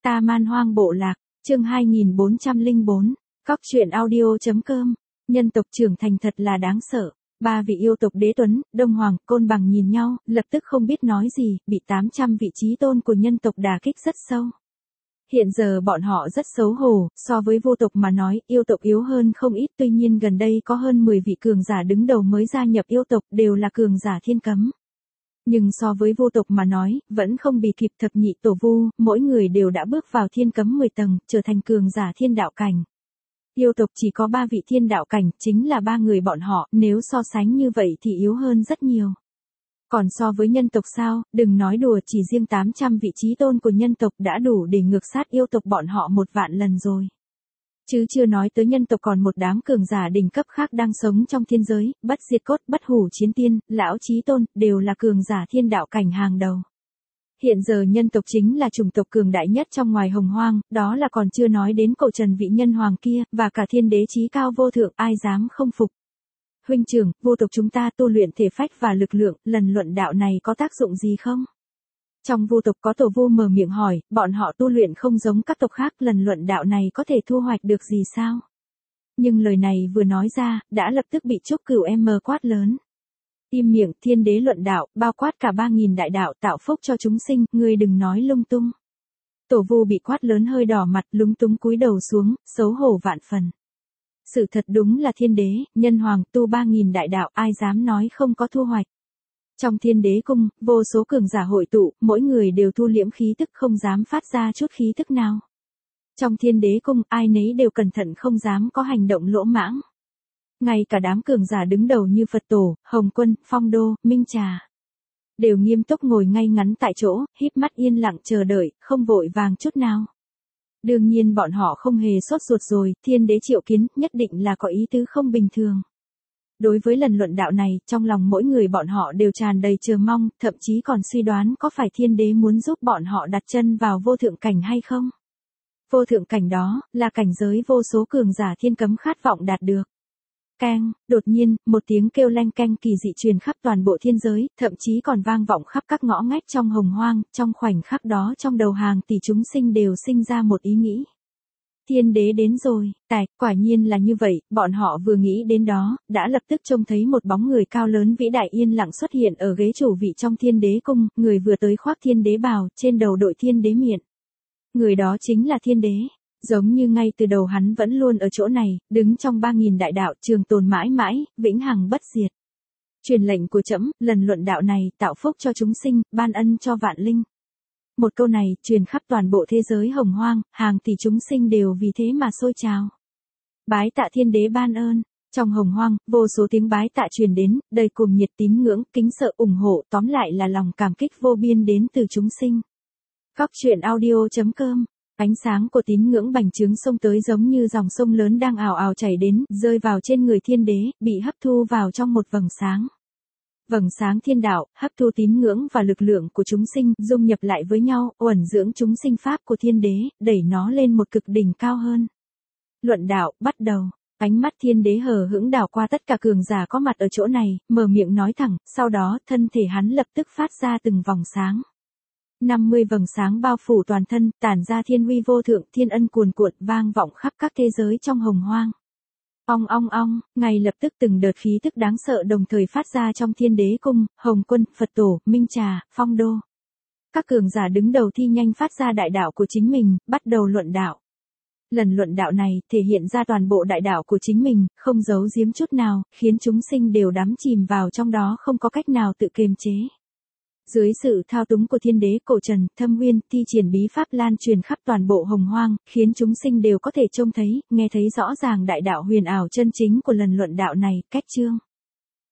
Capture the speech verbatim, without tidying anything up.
Ta Man Hoang Bộ Lạc, chương hai nghìn bốn trăm lẻ bốn, Cóc truyện audio.com, nhân tộc trưởng thành thật là đáng sợ. Ba vị yêu tộc Đế Tuấn, Đông Hoàng, Côn Bằng nhìn nhau, lập tức không biết nói gì, bị tám trăm vị chí tôn của nhân tộc đả kích rất sâu. Hiện giờ bọn họ rất xấu hổ, so với vô tộc mà nói, yêu tộc yếu hơn không ít, tuy nhiên gần đây có hơn mười vị cường giả đứng đầu mới gia nhập yêu tộc, đều là cường giả thiên cấm. Nhưng so với vô tộc mà nói, vẫn không bị kịp thập nhị tổ vu, mỗi người đều đã bước vào thiên cấm mười tầng, trở thành cường giả thiên đạo cảnh. Yêu tộc chỉ có ba vị thiên đạo cảnh, chính là ba người bọn họ, nếu so sánh như vậy thì yếu hơn rất nhiều. Còn so với nhân tộc sao, đừng nói đùa, chỉ riêng tám trăm vị chí tôn của nhân tộc đã đủ để ngược sát yêu tộc bọn họ một vạn lần rồi. Chứ chưa nói tới nhân tộc còn một đám cường giả đỉnh cấp khác đang sống trong thiên giới, bất diệt cốt, bất hủ chiến tiên, lão chí tôn, đều là cường giả thiên đạo cảnh hàng đầu. Hiện giờ nhân tộc chính là chủng tộc cường đại nhất trong ngoài hồng hoang, đó là còn chưa nói đến cậu Trần vị nhân hoàng kia, và cả thiên đế chí cao vô thượng, ai dám không phục. Huynh trưởng, vô tộc chúng ta tu luyện thể phách và lực lượng, lần luận đạo này có tác dụng gì không? Trong vô tộc có tổ vu mở miệng hỏi, bọn họ tu luyện không giống các tộc khác, lần luận đạo này có thể thu hoạch được gì sao? Nhưng lời này vừa nói ra, đã lập tức bị Trúc Cửu em quát lớn. Im miệng, thiên đế luận đạo, bao quát cả ba nghìn đại đạo tạo phúc cho chúng sinh, ngươi đừng nói lung tung. Tổ vu bị quát lớn hơi đỏ mặt, lúng túng cúi đầu xuống, xấu hổ vạn phần. Sự thật đúng là thiên đế, nhân hoàng tu ba nghìn đại đạo, ai dám nói không có thu hoạch. Trong thiên đế cung, vô số cường giả hội tụ, mỗi người đều thu liễm khí tức không dám phát ra chút khí tức nào. Trong thiên đế cung, ai nấy đều cẩn thận không dám có hành động lỗ mãng. Ngay cả đám cường giả đứng đầu như Phật Tổ, Hồng Quân, Phong Đô, Minh Trà. Đều nghiêm túc ngồi ngay ngắn tại chỗ, híp mắt yên lặng chờ đợi, không vội vàng chút nào. Đương nhiên bọn họ không hề sốt ruột rồi, thiên đế triệu kiến, nhất định là có ý tứ không bình thường. Đối với lần luận đạo này, trong lòng mỗi người bọn họ đều tràn đầy chờ mong, thậm chí còn suy đoán có phải thiên đế muốn giúp bọn họ đặt chân vào vô thượng cảnh hay không. Vô thượng cảnh đó, là cảnh giới vô số cường giả thiên cấm khát vọng đạt được. Keng, đột nhiên, một tiếng kêu leng keng kỳ dị truyền khắp toàn bộ thiên giới, thậm chí còn vang vọng khắp các ngõ ngách trong hồng hoang, trong khoảnh khắc đó trong đầu hàng tỷ chúng sinh đều sinh ra một ý nghĩ. Thiên đế đến rồi, tài, quả nhiên là như vậy, bọn họ vừa nghĩ đến đó, đã lập tức trông thấy một bóng người cao lớn vĩ đại yên lặng xuất hiện ở ghế chủ vị trong thiên đế cung, người vừa tới khoác thiên đế bào, trên đầu đội thiên đế miện. Người đó chính là thiên đế. Giống như ngay từ đầu hắn vẫn luôn ở chỗ này, đứng trong ba nghìn đại đạo trường tồn mãi mãi, vĩnh hằng bất diệt. Truyền lệnh của trẫm, lần luận đạo này, tạo phúc cho chúng sinh, ban ân cho vạn linh. Một câu này, truyền khắp toàn bộ thế giới hồng hoang, hàng tỷ chúng sinh đều vì thế mà sôi trào. Bái tạ thiên đế ban ơn. Trong hồng hoang, vô số tiếng bái tạ truyền đến, đầy cùng nhiệt tín ngưỡng, kính sợ ủng hộ, tóm lại là lòng cảm kích vô biên đến từ chúng sinh. Cóc truyện audio.com. Ánh sáng của tín ngưỡng bành trướng xông tới giống như dòng sông lớn đang ào ào chảy đến, rơi vào trên người thiên đế, bị hấp thu vào trong một vầng sáng. Vầng sáng thiên đạo, hấp thu tín ngưỡng và lực lượng của chúng sinh, dung nhập lại với nhau, uẩn dưỡng chúng sinh pháp của thiên đế, đẩy nó lên một cực đỉnh cao hơn. Luận đạo, bắt đầu. Ánh mắt thiên đế hờ hững đảo qua tất cả cường giả có mặt ở chỗ này, mở miệng nói thẳng, sau đó thân thể hắn lập tức phát ra từng vòng sáng. năm mươi vầng sáng bao phủ toàn thân, tản ra thiên uy vô thượng, thiên ân cuồn cuộn, vang vọng khắp các thế giới trong hồng hoang. Ong ong ong, ngay lập tức từng đợt khí tức đáng sợ đồng thời phát ra trong thiên đế cung, Hồng Quân, Phật Tổ, Minh Trà, Phong Đô. Các cường giả đứng đầu thi nhanh phát ra đại đạo của chính mình, bắt đầu luận đạo. Lần luận đạo này thể hiện ra toàn bộ đại đạo của chính mình, không giấu giếm chút nào, khiến chúng sinh đều đắm chìm vào trong đó không có cách nào tự kiềm chế. Dưới sự thao túng của thiên đế cổ trần, thâm uyên, thi triển bí pháp lan truyền khắp toàn bộ hồng hoang, khiến chúng sinh đều có thể trông thấy, nghe thấy rõ ràng đại đạo huyền ảo chân chính của lần luận đạo này, cách chương.